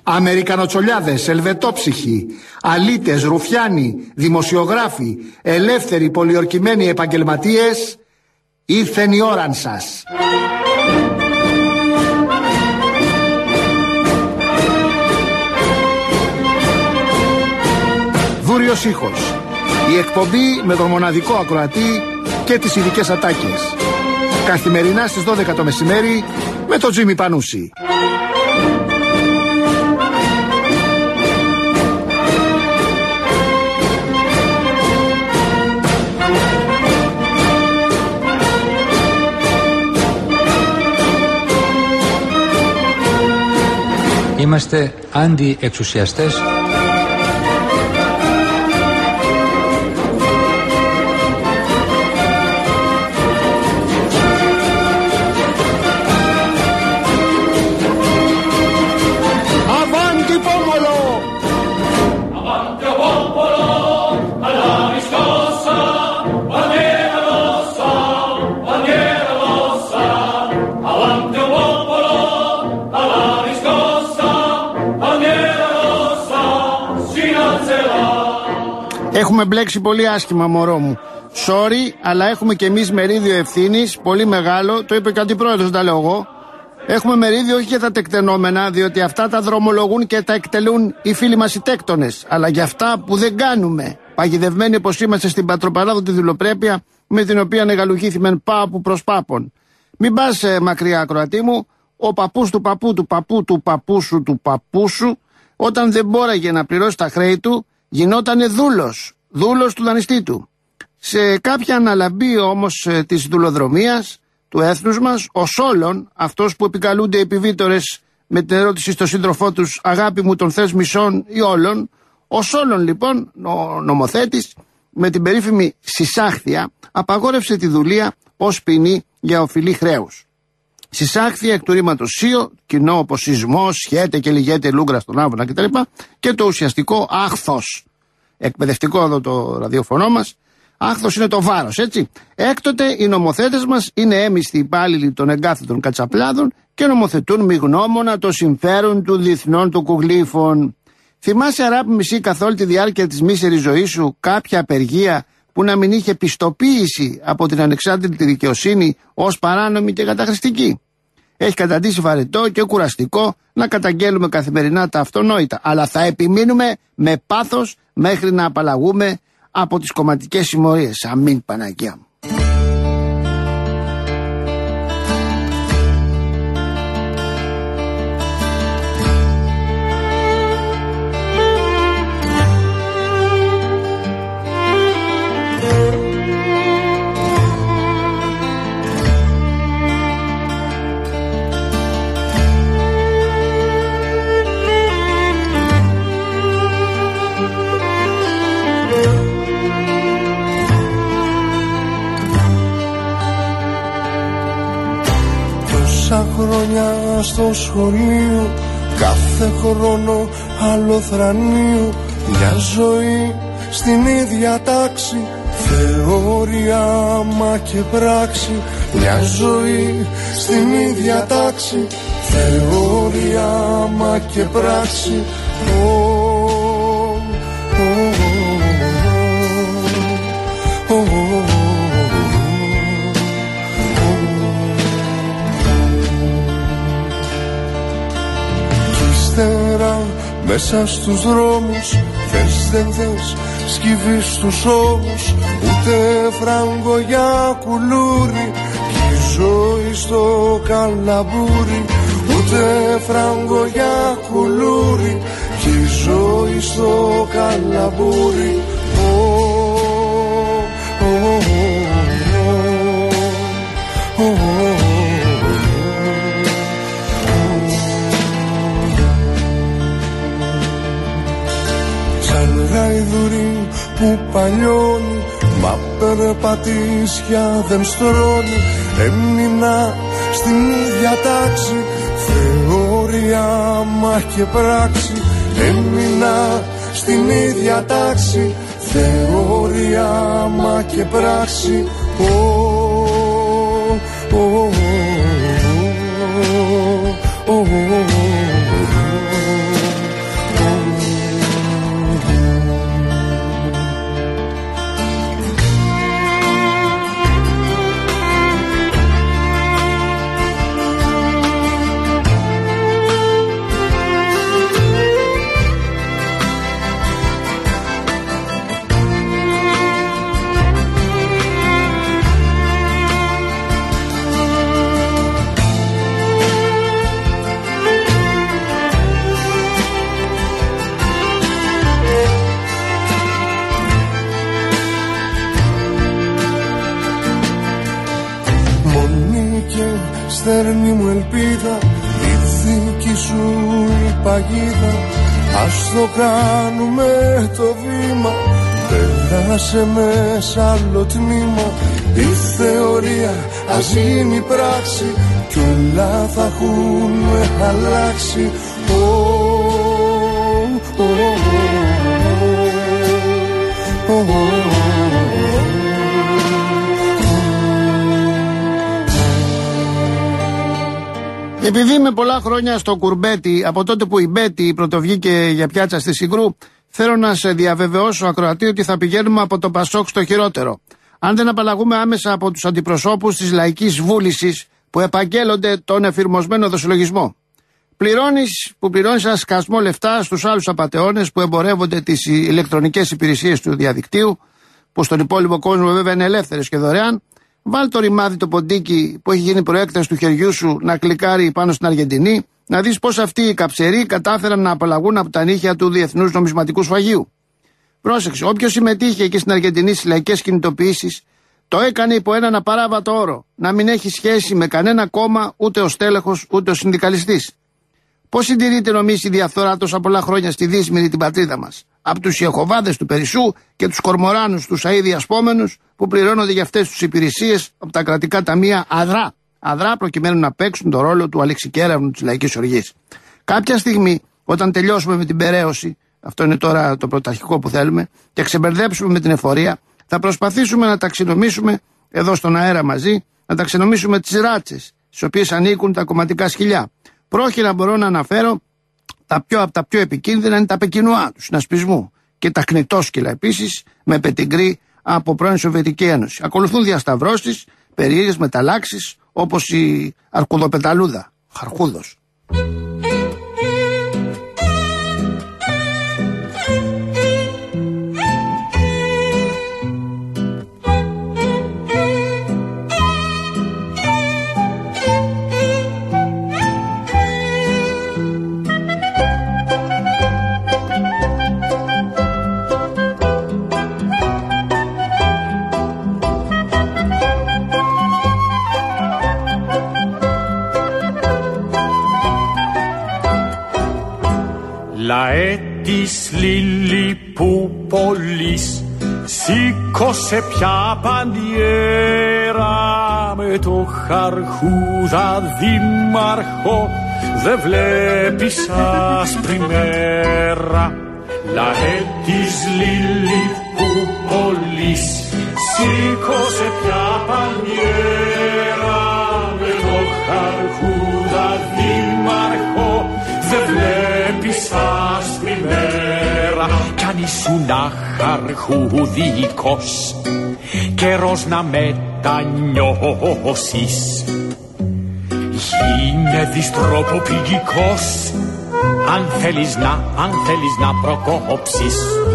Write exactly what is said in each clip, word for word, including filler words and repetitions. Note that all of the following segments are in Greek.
Αμερικανοτσολιάδες, ελβετόψυχοι, αλήτες, ρουφιάνοι, δημοσιογράφοι, ελεύθεροι πολιορκημένοι επαγγελματίες, ήρθεν η ώραν σας. Δούριος ήχος. Η εκπομπή με τον μοναδικό ακροατή και τις ειδικές ατάκες. Καθημερινά στις δώδεκα το μεσημέρι με τον Τζίμι Πανούση. Είμαστε αντιεξουσιαστές. Έχουμε μπλέξει πολύ άσχημα, μωρό μου. Sorry, αλλά έχουμε και εμείς μερίδιο ευθύνης, πολύ μεγάλο, το είπε και ο αντιπρόεδρος, τα λέω εγώ. Έχουμε μερίδιο όχι για τα τεκτενόμενα, διότι αυτά τα δρομολογούν και τα εκτελούν οι φίλοι μας οι τέκτονες, αλλά για αυτά που δεν κάνουμε. Παγιδευμένοι όπως είμαστε στην πατροπαράδοτη δουλοπρέπεια, με την οποία μεγαλουχήθημεν πάπου προς πάπων. Μην πας ε, μακριά, ακροατή μου, ο παππούς του παππού του παππού του παππού σου του παππού σου, όταν δεν μπόραγε να πληρώσει τα χρέη του, γινότανε δούλος, δούλος του δανειστή του. Σε κάποια αναλαμπή όμως ε, της δουλοδρομίας του έθνους μας, ο Σόλων, αυτός που επικαλούνται οι επιβίτορες με την ερώτηση στο σύντροφό τους, αγάπη μου τον θες μισόν ή όλων, ο Σόλων λοιπόν, ο νομοθέτης, με την περίφημη συσάχθεια, απαγόρευσε τη δουλεία ως ποινή για οφειλή χρέους. Συσάχθεια εκ του ρήματος σίο, κοινό όπως σεισμός, σχέτε και λυγέται λούγκρα στον άβονα κτλ. Και το ουσιαστικό άχθος. Εκπαιδευτικό εδώ το ραδιοφωνό μας. Άχθος είναι το βάρος, έτσι. Έκτοτε οι νομοθέτες μας είναι έμιστοι υπάλληλοι των εγκάθετων κατσαπλάδων και νομοθετούν μη γνώμονα το συμφέρον του διεθνών του κουγλίφων. Θυμάσαι, αγάπη μισή, καθ' όλη τη διάρκεια της μίσερης ζωής σου κάποια απεργία που να μην είχε πιστοποίηση από την ανεξάρτητη δικαιοσύνη ως παράνομη και καταχρηστική? Έχει καταντήσει βαρετό και κουραστικό να καταγγέλουμε καθημερινά τα αυτονόητα, αλλά θα επιμείνουμε με πάθος μέχρι να απαλλαγούμε από τις κομματικές συμμορίες. Αμήν, Παναγία μου. Τόσα χρόνια στο σχολείο, κάθε χρόνο άλλο θρανείο, μια ζωή στην ίδια τάξη, θεωρία μα και πράξη. Μια ζωή στην ίδια τάξη, θεωρία μα και πράξη. Μέσα στους δρόμους, θες δεν θες, σκύβεις στους ώμους, ούτε φράγκο για κουλούρι, κι η ζωή στο καλαμπούρι. Ούτε φράγκο για κουλούρι, κι η ζωή στο καλαμπούρι. Γαϊδουρί που παλιώνει, μα περπατήσια δεν στρώνει. Έμεινα στην ίδια τάξη, θεωρία μα και πράξη. Έμεινα στην ίδια τάξη, θεωρία μα και πράξη. παίρνει μου ελπίδα η δική σου η παγίδα. Ας το κάνουμε το βήμα, πέρασε με σ' άλλο τμήμα. Η θεωρία ας γίνει πράξη κι όλα θα έχουν αλλάξει. Επειδή είμαι πολλά χρόνια στο κουρμπέτι, από τότε που η Μπέτη πρωτοβγήκε για πιάτσα στη Συγκρού, θέλω να σε διαβεβαιώσω, ακροατή, ότι θα πηγαίνουμε από το Πασόκ στο χειρότερο. Αν δεν απαλλαγούμε άμεσα από τους αντιπροσώπους της λαϊκής βούλησης που επαγγέλλονται τον εφηρμοσμένο δοσολογισμό. Πληρώνεις, που πληρώνεις ένα σκασμό λεφτά στους άλλους απατεώνες που εμπορεύονται τις ηλεκτρονικές υπηρεσίες του διαδικτύου, που στον υπόλοιπο κόσμο βέβαια είναι ελεύθερες και δωρεάν. Βάλ το ρημάδι το ποντίκι που έχει γίνει προέκταση του χεριού σου να κλικάρει πάνω στην Αργεντινή, να δεις πως αυτοί οι καψεροί κατάφεραν να απαλλαγούν από τα νύχια του Διεθνούς Νομισματικού Σφαγείου. Πρόσεξε, όποιος συμμετείχε εκεί στην Αργεντινή στις λαϊκές κινητοποιήσεις, το έκανε υπό έναν απαράβατο όρο, να μην έχει σχέση με κανένα κόμμα, ούτε ο στέλεχος ούτε ο συνδικαλιστής. Πώς συντηρείται, νομίζει, η διαφθορά τόσα πολλά χρόνια στη Δύσμηρη την πατρίδα μας? Από τους Ιεχωβάδες του Περισσού και τους Κορμοράνους τους αΐδη ασπόμενους που πληρώνονται για αυτές τις υπηρεσίες από τα κρατικά ταμεία αδρά. Αδρά προκειμένου να παίξουν το ρόλο του αλεξικέραβνου της λαϊκής οργής. Κάποια στιγμή, όταν τελειώσουμε με την περαίωση, αυτό είναι τώρα το πρωταρχικό που θέλουμε, και ξεμπερδέψουμε με την εφορία, θα προσπαθήσουμε να ταξινομήσουμε εδώ στον αέρα μαζί, να ταξινομήσουμε τις ράτσες, στις οποίες ανήκουν τα κομματικά σκυλιά. Πρόχειρα μπορώ να αναφέρω τα πιο, από τα πιο επικίνδυνα είναι τα πεκινουά του συνασπισμού και τα κνητόσκυλα επίσης με πετιγκρί από πρώην Σοβιετική Ένωση. Ακολουθούν διασταυρώσεις, περίεργες μεταλλάξεις όπως η αρκουδοπεταλούδα, χαρχούδος. Λαέ της Λιλιπούπολης, σήκωσε πια παντιέρα με το Χαρχούδα δήμαρχο, δε βλέπεις άσπρη μέρα. Λαέ της Λιλιπούπολης, σήκωσε πια παντιέρα με το Χαρχούδα δήμαρχο, δε βλέπεις άσπρη μέρα. Κι αν ήσουν αχαρχουδικός, καιρός να μετανιώσεις. Γίνε διστροποπηγικός, αν θέλεις να, αν θέλεις να προκόψεις.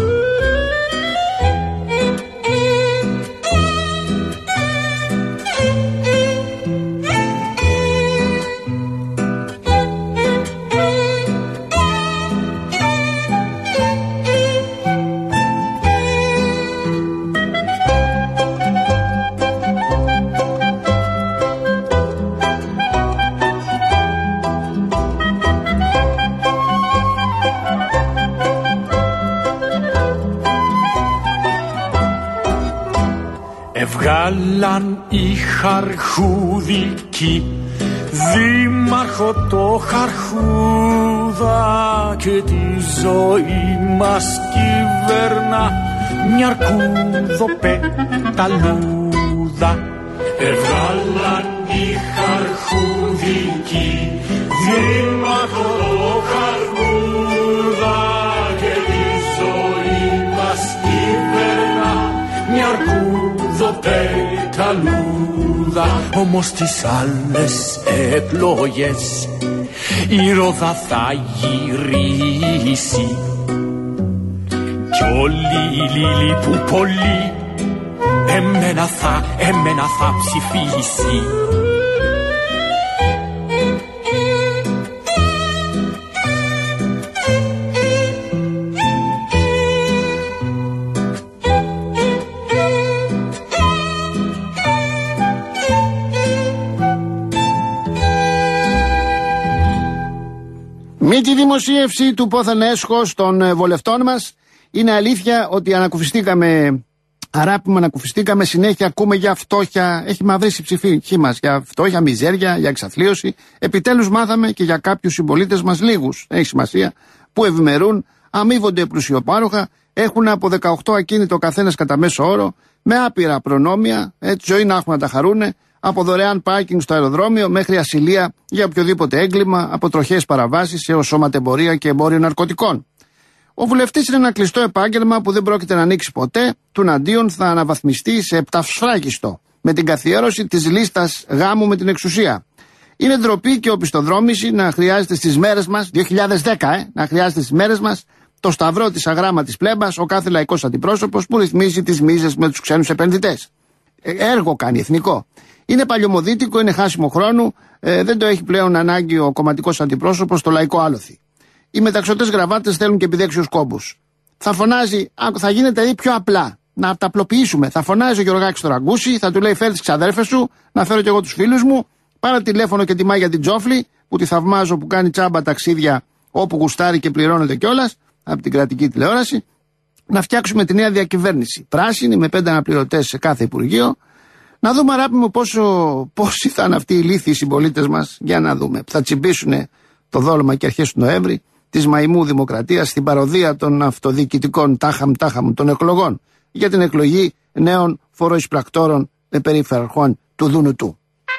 Έβγαλαν οι χαρχούδικοι δήμαρχο το Χαρχούδα και τη ζωή μας κυβέρνα μια αρκούδοπεταλούδα. Έβγαλαν οι χαρχούδικοι δήμαρχο το Χαρχούδα και τη ζωή μας κυβέρνα μια αρκούδοπεταλούδα. Όμως τις άλλες εκλογές η ρόδα θα γυρίσει κι όλοι οι Λιλιπούπολοι εμένα θα, εμένα θα ψηφίσει. τη δημοσίευση του πόθεν έσχος των βολευτών μας, είναι αλήθεια ότι ανακουφιστήκαμε, αράπημα ανακουφιστήκαμε, συνέχεια ακούμε για φτώχεια, έχει μαυρίσει η ψυχή μας, για φτώχεια, μιζέρια, για εξαθλίωση. Επιτέλους μάθαμε και για κάποιους συμπολίτες μας, λίγους, έχει σημασία, που ευημερούν, αμείβονται πλουσιοπάροχα, έχουν από δεκαοκτώ ακίνητο καθένας κατά μέσο όρο, με άπειρα προνόμια, έτσι ζωή να έχουμε να τα χαρούνε, από δωρεάν πάρκινγκ στο αεροδρόμιο μέχρι ασυλία για οποιοδήποτε έγκλημα, από τροχές παραβάσεις έως σωματεμπορία και εμπόριο ναρκωτικών. Ο βουλευτής είναι ένα κλειστό επάγγελμα που δεν πρόκειται να ανοίξει ποτέ, τουναντίον θα αναβαθμιστεί σε επταυσφράγιστο, με την καθιέρωση της λίστας γάμου με την εξουσία. Είναι ντροπή και οπισθοδρόμηση να χρειάζεται στις μέρες μας, δύο χιλιάδες δέκα, ε, να χρειάζεται στις μέρες μας το σταυρό της αγράμματης πλέμπας, ο κάθε λαϊκός αντιπρόσωπος που ρυθμίζει τις μίζες με τους ξένους επενδυτές. Ε, έργο κάνει, εθνικό. Είναι παλιωμοδίτικο, είναι χάσιμο χρόνου, ε, δεν το έχει πλέον ανάγκη ο κομματικός αντιπρόσωπος στο λαϊκό άλοθη. Οι μεταξωτές γραβάτες θέλουν και επιδέξιους κόμπους. Θα φωνάζει, θα γίνεται δηλαδή πιο απλά, να τα απλοποιήσουμε. Θα φωνάζει ο Γιωργάκης στο ραγκούσι, θα του λέει φέρει τις ξαδέρφες σου, να φέρω κι εγώ τους φίλους μου, πάρε τηλέφωνο και τιμά για την Τζόφλη, που τη θαυμάζω, που κάνει τσάμπα ταξίδια όπου γουστάρει και πληρώνεται κιόλας από την κρατική τηλεόραση. Να φτιάξουμε τη νέα διακυβέρνηση. Πράσινη, με πέντε αναπληρωτές σε κάθε Υπουργείο. Να δούμε, αγάπη μου, πόσο, πόσοι θα είναι αυτοί οι ηλίθιοι συμπολίτες μας. Για να δούμε. Θα τσιμπήσουν το δόλωμα και αρχές του Νοέμβρη της μαϊμού δημοκρατίας στην παροδία των αυτοδιοικητικών τάχαμ τάχαμ των εκλογών για την εκλογή νέων φοροεισπρακτόρων περίφεραρχών του Δούνου του.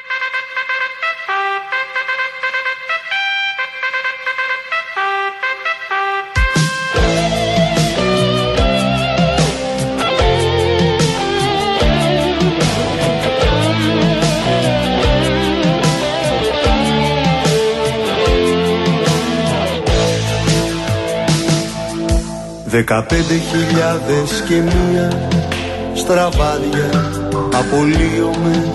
Δεκαπέντε χιλιάδες και μία στραβάδια απολύομαι,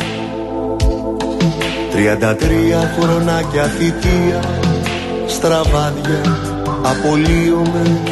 τριάντα τρία χρονάκια θητεία στραβάδια απολύομαι.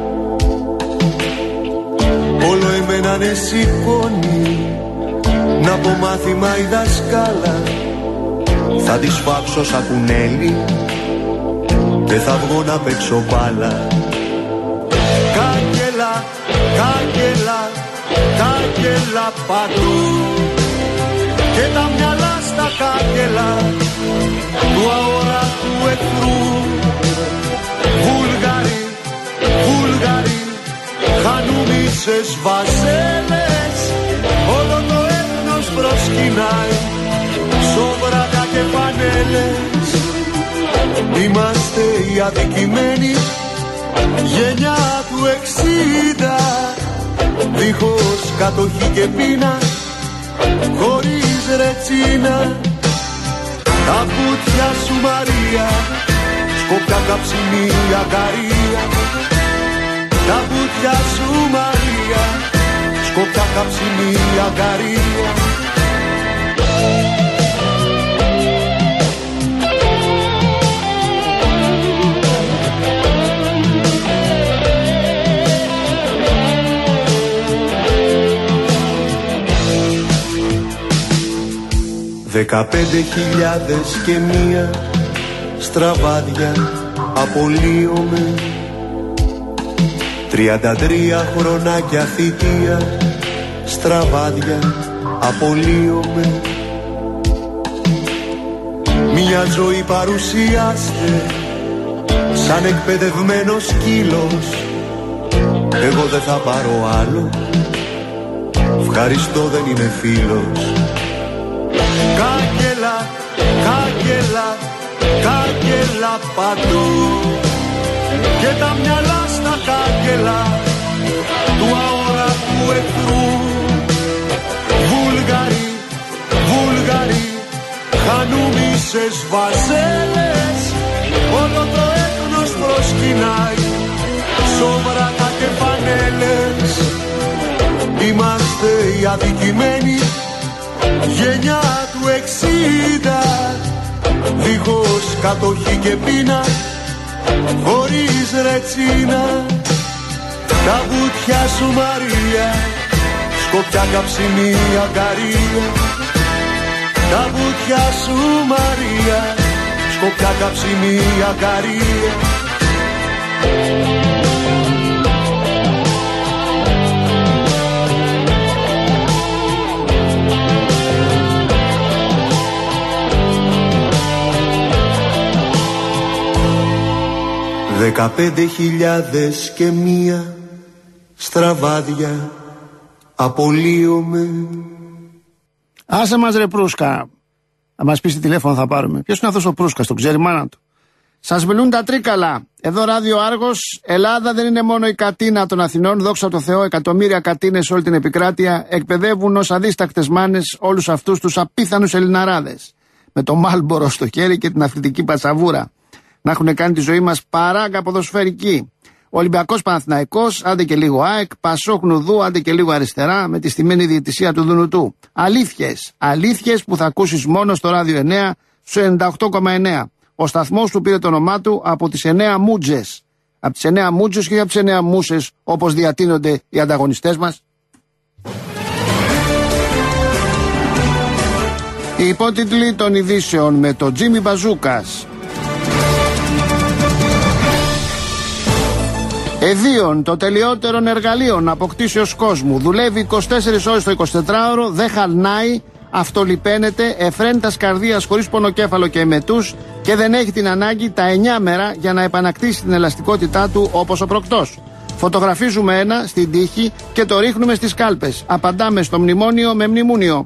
Όλο εμένα ναι σηκώνει να πω μάθημα η δασκάλα, θα τη σφάξω σαν κουνέλι και θα βγω να παίξω μπάλα. Κάγκελα, κάγκελα, κάγκελα παντού και τα μυαλά στα κάγκελα του αόρατου εχθρού. Βούλγαροι, Βούλγαροι, χανουμίσες βαζέλες, όλο το έθνος προσκυνάει, σόβρατα και πανέλες. Είμαστε οι αδικημένοι γενιά του εξήντα, δίχως κατοχή και πείνα, χωρίς ρετσίνα. Τα βουτιά σου Μαρία, σκοπιά καψιμί ακαρία. Τα βουτιά σου Μαρία, σκοπιά καψιμί ακαρία. Δεκαπέντε χιλιάδες και μία στραβάδια απολύομαι, τριάντα τρία χρονάκια θητεία στραβάδια απολύομαι. Μια ζωή παρουσιάστε σαν εκπαιδευμένος σκύλος, εγώ δεν θα πάρω άλλο, ευχαριστώ δεν είμαι φίλος. Κάγκελα, κάγκελα, κάγκελα παντού και τα μυαλά στα κάγκελα του αόρατου εχθρού. Βούλγαροι, Βούλγαροι, χανουμίσες βαζέλες, όλο το έθνος προσκυνάει, σόβρατα και πανέλες. Είμαστε οι αδικημένοι γενιά του εξήντα, δίχως κατοχή και πείνα, χωρίς ρετσίνα. Τα βουτιά σου Μαρία, σκοπιά καψιμί ακαρία. Τα βουτιά σου Μαρία, σκοπιά καψιμί ακαρία. Δεκαπέντε χιλιάδες και μία στραβάδια απολύομαι. Άσε μας ρε Προύσκα. Θα μας πεις τι τηλέφωνο θα πάρουμε. Ποιος είναι αυτός ο Προύσκας, τον ξέρει μάνα του. Σας μιλούν τα τρίκαλα. Εδώ Ράδιο Άργος. Ελλάδα δεν είναι μόνο η κατίνα των Αθηνών. Δόξα τω Θεώ, εκατομμύρια κατίνες σε όλη την επικράτεια εκπαιδεύουν ως αδίστακτες μάνες όλους αυτούς τους απίθανους Ελληναράδες. Με το Μάλμπορο στο χέρι και την αθλητική πατσαβούρα. Να έχουν κάνει τη ζωή μας παράγκα ποδοσφαιρική. Ολυμπιακός Παναθηναϊκός, άντε και λίγο ΑΕΚ, Πασόκ Νουδού, άντε και λίγο αριστερά, με τη στημένη διαιτησία του Δουνουτού. Αλήθειες, αλήθειες που θα ακούσεις μόνο στο Ράδιο εννέα, στο ενενήντα οκτώ κόμμα εννέα. Ο σταθμός του πήρε το όνομά του από τις εννέα μούτζες. Από τις εννέα μούτζες και από τις εννέα μούσες, όπως διατείνονται οι ανταγωνιστές μας. Οι υπότιτλοι των ειδήσεων με το Τζίμι Μπαζούκας. Εδίων, το τελειότερον εργαλείων αποκτήσεως κόσμου. Δουλεύει είκοσι τέσσερις ώρες το εικοσιτετράωρο, δεν χαλνάει, αυτολιπαίνεται, εφραίνητας καρδίας χωρίς πονοκέφαλο και εμετούς και δεν έχει την ανάγκη τα εννιά μέρα για να επανακτήσει την ελαστικότητά του όπως ο προκτός. Φωτογραφίζουμε ένα στην τύχη και το ρίχνουμε στις κάλπες. Απαντάμε στο μνημόνιο με μνημούνιο.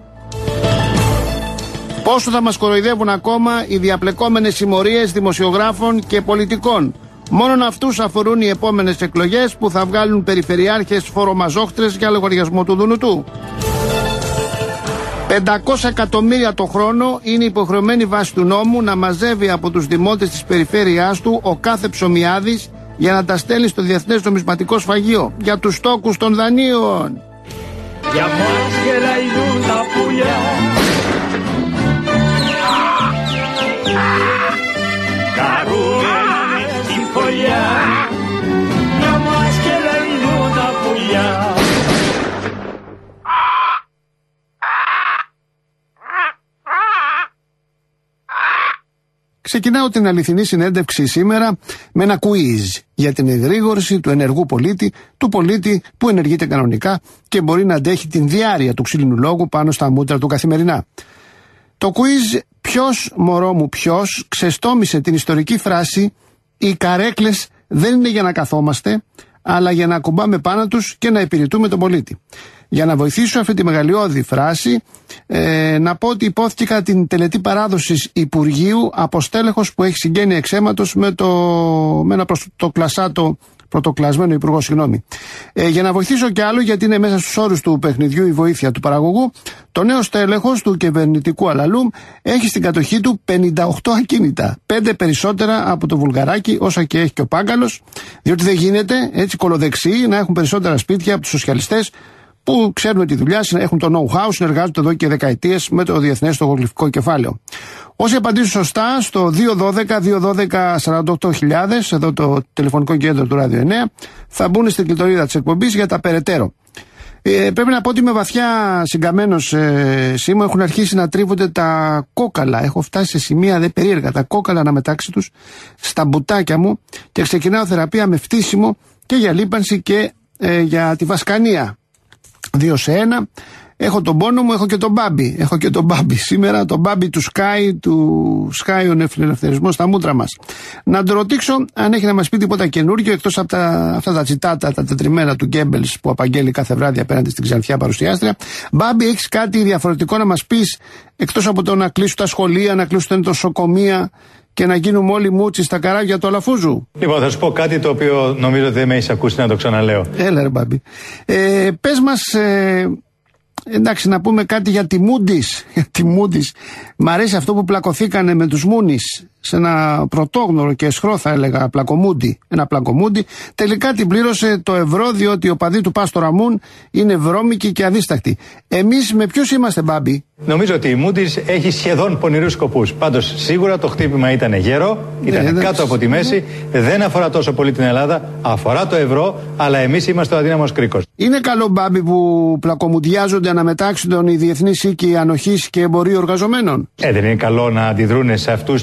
Πόσο θα μας κοροϊδεύουν ακόμα οι διαπλεκόμενες συμμορίες δημοσιογράφων και πολιτικών. Μόνον αυτούς αφορούν οι επόμενες εκλογές που θα βγάλουν περιφερειάρχες φορομαζόχτρες για λογαριασμό του Δουνουτού. πεντακόσια εκατομμύρια το χρόνο είναι υποχρεωμένη βάση του νόμου να μαζεύει από τους δημότες της περιφέρειάς του ο κάθε ψωμιάδης για να τα στέλνει στο Διεθνές Νομισματικό Σφαγείο για τους στόκους των δανείων. Για μας γελαϊδούν τα πουλιά. Για μας γελαϊδούν τα πουλιά. Ξεκινάω την αληθινή συνέντευξη σήμερα με ένα quiz για την εγρήγορση του ενεργού πολίτη, του πολίτη που ενεργείται κανονικά και μπορεί να αντέχει την διάρκεια του ξύλινου λόγου πάνω στα μούτρα του καθημερινά. Το quiz «Ποιος, μωρό μου, ποιος» ξεστόμησε την ιστορική φράση «Οι καρέκλες δεν είναι για να καθόμαστε, αλλά για να ακουμπάμε πάνω τους και να υπηρετούμε τον πολίτη». Για να βοηθήσω αυτή τη μεγαλειώδη φράση, ε, να πω ότι υπόθηκε κατά την τελετή παράδοσης Υπουργείου από στέλεχος που έχει συγγένεια εξαίματος με, το, με ένα πρωτοκλασσάτο, πρωτοκλασμένο υπουργό, συγγνώμη. Ε, για να βοηθήσω κι άλλο, γιατί είναι μέσα στους όρους του παιχνιδιού η βοήθεια του παραγωγού, το νέο στέλεχος του κυβερνητικού αλαλούμ έχει στην κατοχή του πενήντα οκτώ ακίνητα. Πέντε περισσότερα από το Βουλγαράκι, όσα και έχει και ο Πάγκαλος, διότι δεν γίνεται έτσι κολοδεξιοί να έχουν περισσότερα σπίτια από τους σοσιαλιστές, που ξέρουν τη δουλειά, έχουν το know-how, συνεργάζονται εδώ και δεκαετίες με το Διεθνές Τογλυφικό Κεφάλαιο. Όσοι απαντήσουν σωστά στο δύο δώδεκα δύο δώδεκα σαράντα οκτώ χιλιάδες, εδώ το τηλεφωνικό κέντρο του Ράδιο εννέα, θα μπουν στην κλειτορίδα της εκπομπής για τα περαιτέρω. Ε, πρέπει να πω ότι είμαι βαθιά συγκαμμένος ε, σήμερα. Έχουν αρχίσει να τρίβονται τα κόκαλα. Έχω φτάσει σε σημεία δε περίεργα. Τα κόκαλα να μετάξει τους στα μπουτάκια μου και ξεκινάω θεραπεία με φτύσιμο και για λίπανση και ε, για τη βασκανία. Δύο σε ένα. Έχω τον πόνο μου, έχω και τον μπάμπι. Έχω και τον μπάμπι σήμερα, τον μπάμπι του Sky, του Sky ο ελευθερισμό στα μούτρα μας. Να τον ρωτήσω αν έχει να μας πει τίποτα καινούργιο, εκτός από τα, αυτά τα τσιτάτα, τα τετριμένα του Γκέμπελς που απαγγέλει κάθε βράδυ απέναντι στην ξανθιά παρουσιάστρια. Μπάμπι, έχεις κάτι διαφορετικό να μας πεις, εκτός από το να κλείσουν τα σχολεία, να κλείσουν τα νοσοκομεία και να γίνουμε όλοι μούτσι στα καράβια του Αλαφούζου? Λοιπόν, θα σου πω κάτι το οποίο νομίζω ότι δεν με έχεις ακούσει να το ξαναλέω. Έλα ρε μπάμπι. Ε, πες μας, ε, εντάξει, να πούμε κάτι για τη Moody's. τη Moody's. Μ' αρέσει αυτό που πλακωθήκανε με τους Μούνις σε ένα πρωτόγνωρο και αισχρό, θα έλεγα, πλακομούντι. Ένα πλακομούντι. Τελικά την πλήρωσε το ευρώ, διότι ο παδί του Πάστορα Μουν είναι βρώμικοι και αδίστακτοι. Εμείς με ποιους είμαστε, μπάμπι? Νομίζω ότι η Moody's έχει σχεδόν πονηρούς σκοπούς. Πάντως σίγουρα το χτύπημα ήταν γέρο, ήταν ναι, κάτω από τη μέση. Ναι. Δεν αφορά τόσο πολύ την Ελλάδα, αφορά το ευρώ, αλλά εμείς είμαστε ο αδύναμος κρίκος. Είναι καλό, μπάμπι, που πλακομουδιάζονται, αναμετάξονται οι διεθνείς οίκοι ανοχής και εμπορίου εργαζομένων? Ε, δεν είναι καλό να αντιδρούν σε αυτούς και να μην τα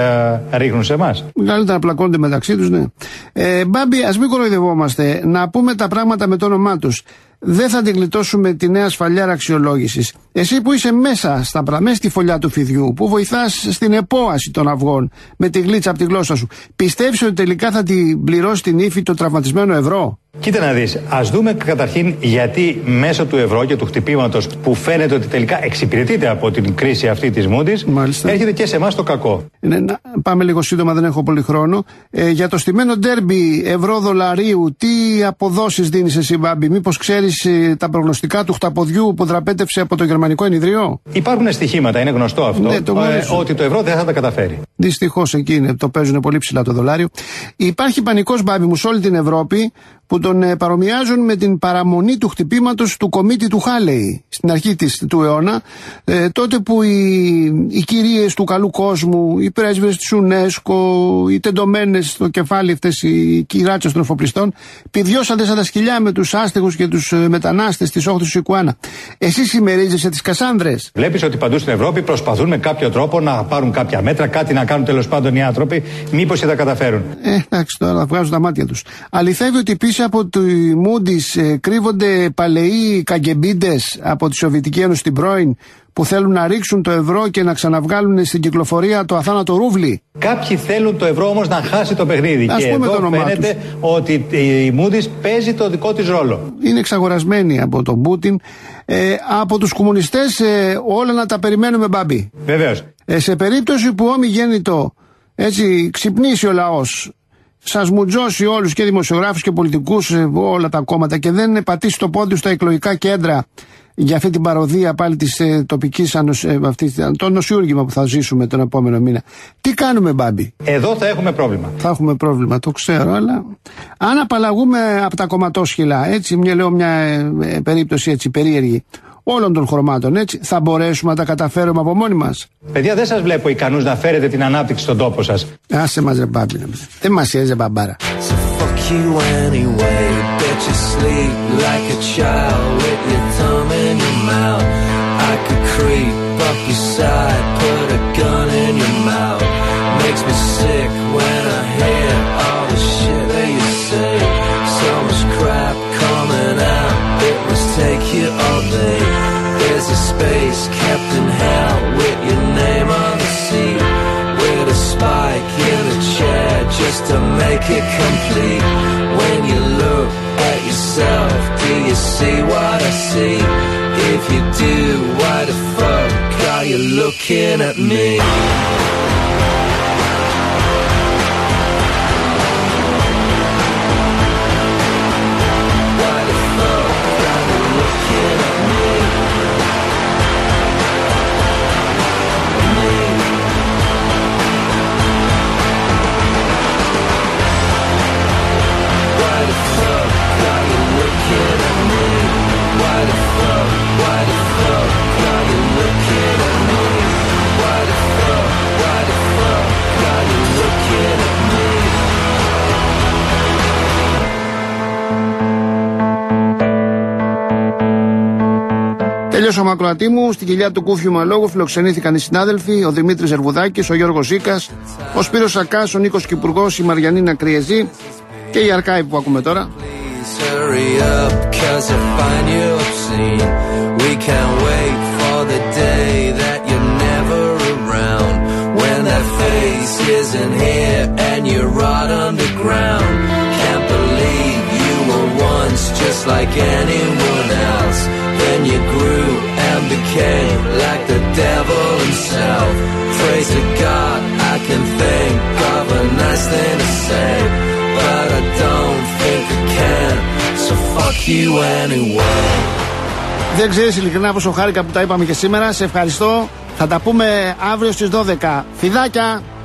τα ρίχνουν σε εμάς. Καλύτερα να πλακώνται μεταξύ τους, ναι. Ε, Μπάμπη, ας μην κοροϊδευόμαστε. Να πούμε τα πράγματα με το όνομά τους. Δεν θα την γλιτώσουμε τη νέα σφαλιάρα αξιολόγησης. Εσύ που είσαι μέσα στα πράγματα, στη φωλιά του φιδιού, που βοηθάς στην επόαση των αυγών με τη γλίτσα από τη γλώσσα σου, πιστεύεις ότι τελικά θα την πληρώσει την ύφη το τραυματισμένο ευρώ? Κοίτα να δεις, ας δούμε καταρχήν γιατί μέσω του ευρώ και του χτυπήματος που φαίνεται ότι τελικά εξυπηρετείται από την κρίση αυτή της Moody's, έρχεται και σε εμάς το κακό. Ναι, να, πάμε λίγο σύντομα, δεν έχω πολύ χρόνο. Ε, για το στημένο ντέρμπι ευρώ-δολαρίου, τι αποδόσεις δίνεις εσύ, Μπάμπη? Μήπως ξέρεις ε, τα προγνωστικά του χταποδιού που δραπέτευσε από το Γερμανικό Ενιδρίο? Υπάρχουν στοιχήματα, είναι γνωστό αυτό, ναι, το ε, ότι το ευρώ δεν θα τα καταφέρει. Δυστυχώς εκεί είναι, το παίζουν πολύ ψηλά το δολάριο. Υπάρχει πανικός, Μπάμπη μου, σε όλη την Ευρώπη, που τον ε, παρομοιάζουν με την παραμονή του χτυπήματος του κομίτη του Χάλεϊ στην αρχή της, του αιώνα, ε, τότε που οι, οι κυρίες του καλού κόσμου, οι πρέσβες της UNESCO, οι τεντωμένες στο κεφάλι αυτές οι κυράτσες των εφοπλιστών, πηδιώσατε σαν τα σκυλιά με τους άστεγους και τους ε, μετανάστες της όχθης του Σικουάνα. Εσύ συμμερίζεσαι τις Κασάνδρες? Βλέπεις ότι παντού στην Ευρώπη προσπαθούν με κάποιο τρόπο να πάρουν κάποια μέτρα, κάτι να κάνουν τέλος πάντων οι άνθρωποι, μήπως και τα καταφέρουν. Ε, εντάξει, τώρα βγάζουν τα μάτια τους. Αληθεύει ότι πίσω από τη Moody's ε, κρύβονται παλαιοί καγκεμπίντες από τη Σοβιετική Ένωση την πρώην, που θέλουν να ρίξουν το ευρώ και να ξαναβγάλουν στην κυκλοφορία το αθάνατο ρούβλι? Κάποιοι θέλουν το ευρώ όμως να χάσει το παιχνίδι. Ας και πούμε εδώ φαίνεται τους. Ότι η Moody's παίζει το δικό της ρόλο. Είναι εξαγορασμένη από τον Πούτιν. Ε, από τους κομμουνιστές ε, όλα να τα περιμένουμε, Μπάμπη. Βεβαίως. Ε, σε περίπτωση που ομιγέννητο έτσι ξυπνήσει ο λαός, σας μουτζώσει όλους και δημοσιογράφους και πολιτικούς, όλα τα κόμματα, και δεν πατήσει το πόδι στα εκλογικά κέντρα για αυτή την παροδία πάλι της ε, τοπικής ανοσ... ε, αυτή, το νοσιούργημα που θα ζήσουμε τον επόμενο μήνα, τι κάνουμε, Μπάμπη? Εδώ θα έχουμε πρόβλημα. Θα έχουμε πρόβλημα, το ξέρω, αλλά αν απαλλαγούμε από τα κομματόσχυλα, έτσι, μια, λέω μια ε, ε, περίπτωση έτσι περίεργη, όλων των χρωμάτων, έτσι, θα μπορέσουμε να τα καταφέρουμε από μόνοι μας? Παιδιά, δεν σας βλέπω ικανούς να φέρετε την ανάπτυξη στον τόπο σας. Άσε μας, ρε Μπάμπη, δεν μας έζε μπαμπάρα. You anyway, bet you sleep like a child with your thumb in your mouth. I could creep up your side, put a gun in your mouth. Makes me sick when I hear all the shit that you say. So much crap coming out, it must take you all day. There's a space kept in hell with your name on the seat, with a spike in the chair just to make it complete. When you look at yourself, do you see what I see? If you do, why the fuck are you looking at me? Why the fuck are you looking at me? Me. Why the fuck are you looking at me? Why the fuck, why the fuck are you looking at me? Why the fuck, why the fuck are you looking at me? Τέλειωσε ο Μακροατή μου. Στην κοιλιά του Κούφιου Μαλόγου φιλοξενήθηκαν οι συνάδελφοι, ο Δημήτρης Ζερβουδάκης, ο Γιώργος Ζήκας, ο Σπύρος Σακάς, ο Νίκος Κυπουργός, η Μαριανίνα Κριεζή και η Αρκάη που ακούμε τώρα. Just like anyone else, then you grew and became like the devil himself. Praise to God, I can think of a nice thing to say, but I don't think I can, so fuck you anyway. Δεν ξέρεις ειλικρινά πόσο χάρηκα που τα είπαμε και σήμερα. Σε ευχαριστώ. Θα τα πούμε αύριο στις δώδεκα. Φιδάκια!